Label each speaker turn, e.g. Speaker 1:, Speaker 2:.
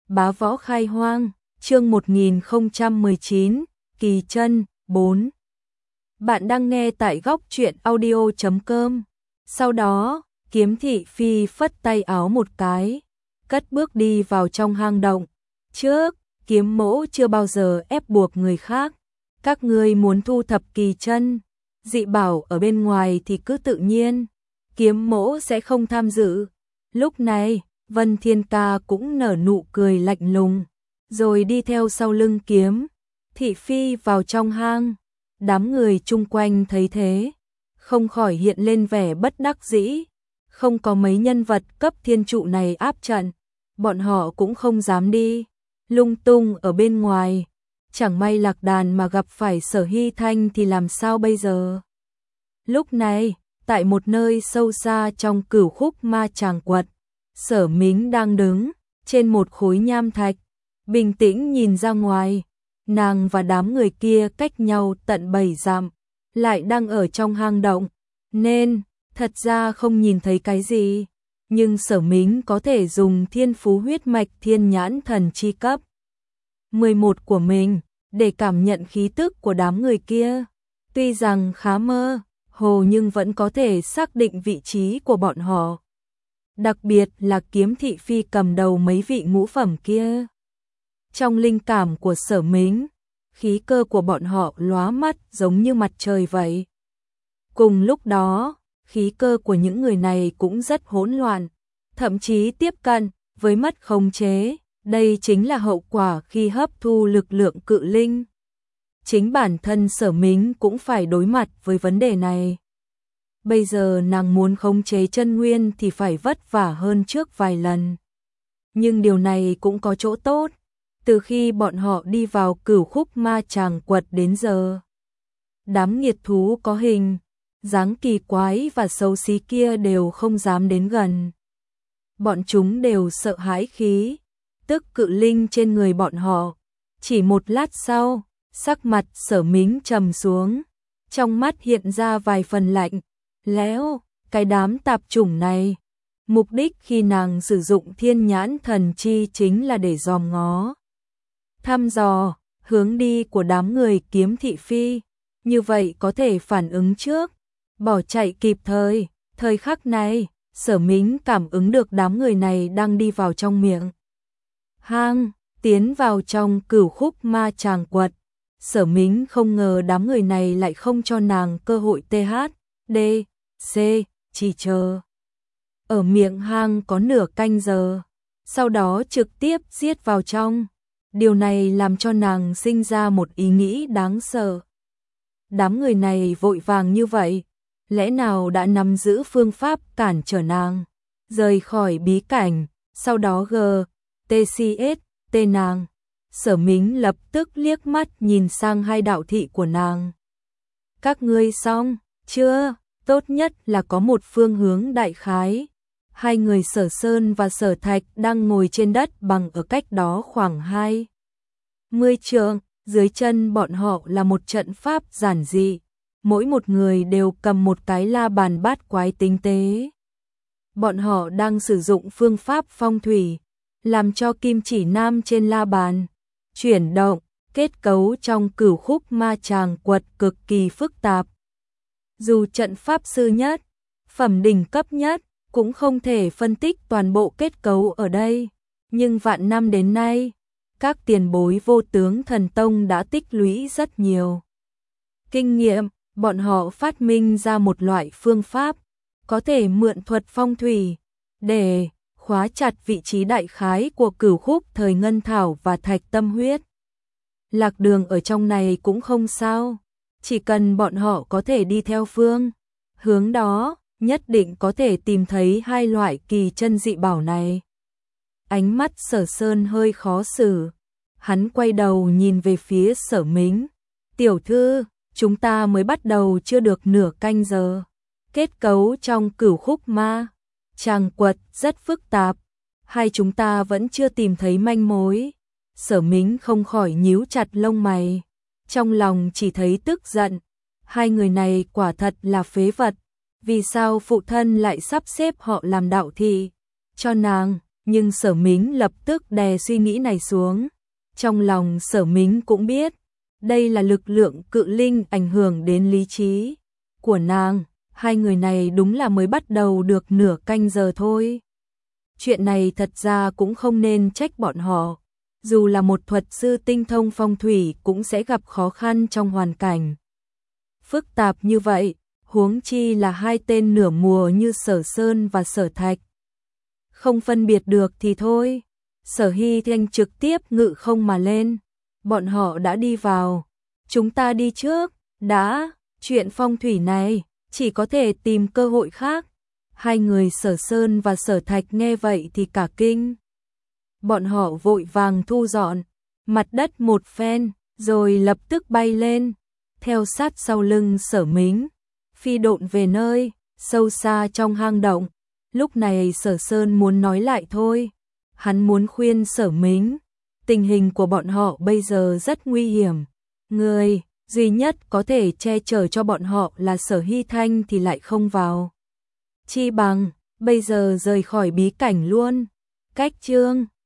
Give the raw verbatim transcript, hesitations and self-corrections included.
Speaker 1: Bá Võ Khai Hoang, chương một nghìn không trăm mười chín, Kỳ Chân, bốn. Bạn đang nghe tại góc truyện audio chấm com. Sau đó, Kiếm Thị Phi phất tay áo một cái, cất bước đi vào trong hang động. Trước, Kiếm Mỗ chưa bao giờ ép buộc người khác. Các ngươi muốn thu thập kỳ chân, dị bảo ở bên ngoài thì cứ tự nhiên. Kiếm Mỗ sẽ không tham dự. Lúc này, Vân Thiên Ca cũng nở nụ cười lạnh lùng, rồi đi theo sau lưng Kiếm Thị Phi vào trong hang. Đám người chung quanh thấy thế, không khỏi hiện lên vẻ bất đắc dĩ. Không có mấy nhân vật cấp thiên trụ này áp trận, bọn họ cũng không dám đi lung tung ở bên ngoài. Chẳng may lạc đàn mà gặp phải Sở Hy Thanh thì làm sao bây giờ? Lúc này, tại một nơi sâu xa trong Cửu Khúc Ma Tràng Quật, Sở Mính đang đứng trên một khối nham thạch, bình tĩnh nhìn ra ngoài. Nàng và đám người kia cách nhau tận bảy dặm, lại đang ở trong hang động, nên thật ra không nhìn thấy cái gì. Nhưng Sở Mính có thể dùng thiên phú huyết mạch thiên nhãn thần chi cấp mười một của mình để cảm nhận khí tức của đám người kia. Tuy rằng khá mơ hồ nhưng vẫn có thể xác định vị trí của bọn họ. Đặc biệt là Kiếm Thị Phi cầm đầu mấy vị ngũ phẩm kia. Trong linh cảm của Sở Mính, khí cơ của bọn họ lóa mắt giống như mặt trời vậy. Cùng lúc đó, khí cơ của những người này cũng rất hỗn loạn, thậm chí tiếp cận với mất khống chế. Đây chính là hậu quả khi hấp thu lực lượng cự linh. Chính bản thân Sở Mính cũng phải đối mặt với vấn đề này. Bây giờ nàng muốn khống chế chân nguyên thì phải vất vả hơn trước vài lần. Nhưng điều này cũng có chỗ tốt. Từ khi bọn họ đi vào Cửu Khúc Ma Tràng Quật đến giờ, đám nghiệt thú có hình dáng kỳ quái và xấu xí kia đều không dám đến gần. Bọn chúng đều sợ hãi khí tức cự linh trên người bọn họ. Chỉ một lát sau, sắc mặt Sở Mính trầm xuống, trong mắt hiện ra vài phần lạnh lẽo. Cái đám tạp chủng này, mục đích khi nàng sử dụng thiên nhãn thần chi chính là để dòm ngó, thăm dò hướng đi của đám người Kiếm Thị Phi, như vậy có thể phản ứng trước, bỏ chạy kịp thời. Thời khắc này, Sở Mính cảm ứng được đám người này đang đi vào trong miệng hang, tiến vào trong Cửu Khúc Ma Tràng Quật. Sở Mính không ngờ đám người này lại không cho nàng cơ hội tê hát đê xê, chỉ chờ ở miệng hang có nửa canh giờ, sau đó trực tiếp giết vào trong. Điều này làm cho nàng sinh ra một ý nghĩ đáng sợ. Đám người này vội vàng như vậy, lẽ nào đã nắm giữ phương pháp cản trở nàng rời khỏi bí cảnh, sau đó g tê xê ét tê nàng. Sở Mính lập tức liếc mắt nhìn sang hai đạo thị của nàng. Các ngươi xong chưa? Tốt nhất là có một phương hướng đại khái. Hai người Sở Sơn và Sở Thạch đang ngồi trên đất bằng ở cách đó khoảng hai mươi trượng, dưới chân bọn họ là một trận pháp giản dị, mỗi một người đều cầm một cái la bàn bát quái tinh tế. Bọn họ đang sử dụng phương pháp phong thủy, làm cho kim chỉ nam trên la bàn chuyển động. Kết cấu trong Cửu Khúc Ma Tràng Quật cực kỳ phức tạp. Dù trận pháp sư nhất, phẩm đỉnh cấp nhất, cũng không thể phân tích toàn bộ kết cấu ở đây. Nhưng vạn năm đến nay, các tiền bối Vô Tướng Thần Tông đã tích lũy rất nhiều kinh nghiệm. Bọn họ phát minh ra một loại phương pháp có thể mượn thuật phong thủy để khóa chặt vị trí đại khái của cửu khúc thời ngân thảo và thạch tâm huyết. Lạc đường ở trong này cũng không sao, chỉ cần bọn họ có thể đi theo phương hướng đó, nhất định có thể tìm thấy hai loại kỳ chân dị bảo này. Ánh mắt Sở Sơn hơi khó xử, hắn quay đầu nhìn về phía Sở Mính. Tiểu thư, chúng ta mới bắt đầu chưa được nửa canh giờ. Kết cấu trong Cửu Khúc Ma Tràng Quật rất phức tạp, hay chúng ta vẫn chưa tìm thấy manh mối? Sở Mính không khỏi nhíu chặt lông mày, trong lòng chỉ thấy tức giận. Hai người này quả thật là phế vật. Vì sao phụ thân lại sắp xếp họ làm đạo thị cho nàng? nhưng Sở Mính lập tức đè suy nghĩ này xuống. Trong lòng Sở Mính cũng biết, đây là lực lượng cự linh ảnh hưởng đến lý trí của nàng. Hai người này đúng là mới bắt đầu được nửa canh giờ thôi. Chuyện này thật ra cũng không nên trách bọn họ. Dù là một thuật sư tinh thông phong thủy cũng sẽ gặp khó khăn trong hoàn cảnh phức tạp như vậy, huống chi là hai tên nửa mùa như Sở Sơn và Sở Thạch. Không phân biệt được thì thôi. Sở Hy Thanh trực tiếp ngự không mà lên. Bọn họ đã đi vào. Chúng ta đi trước. Đã, chuyện phong thủy này chỉ có thể tìm cơ hội khác. Hai người Sở Sơn và Sở Thạch nghe vậy thì cả kinh. Bọn họ vội vàng thu dọn mặt đất một phen, rồi lập tức bay lên, theo sát sau lưng Sở Mính, phi độn về nơi sâu xa trong hang động. Lúc này Sở Sơn muốn nói lại thôi. Hắn muốn khuyên Sở Mính, tình hình của bọn họ bây giờ rất nguy hiểm. Người duy nhất có thể che chở cho bọn họ là Sở Hy Thanh thì lại không vào. Chi bằng bây giờ rời khỏi bí cảnh luôn. Cách chương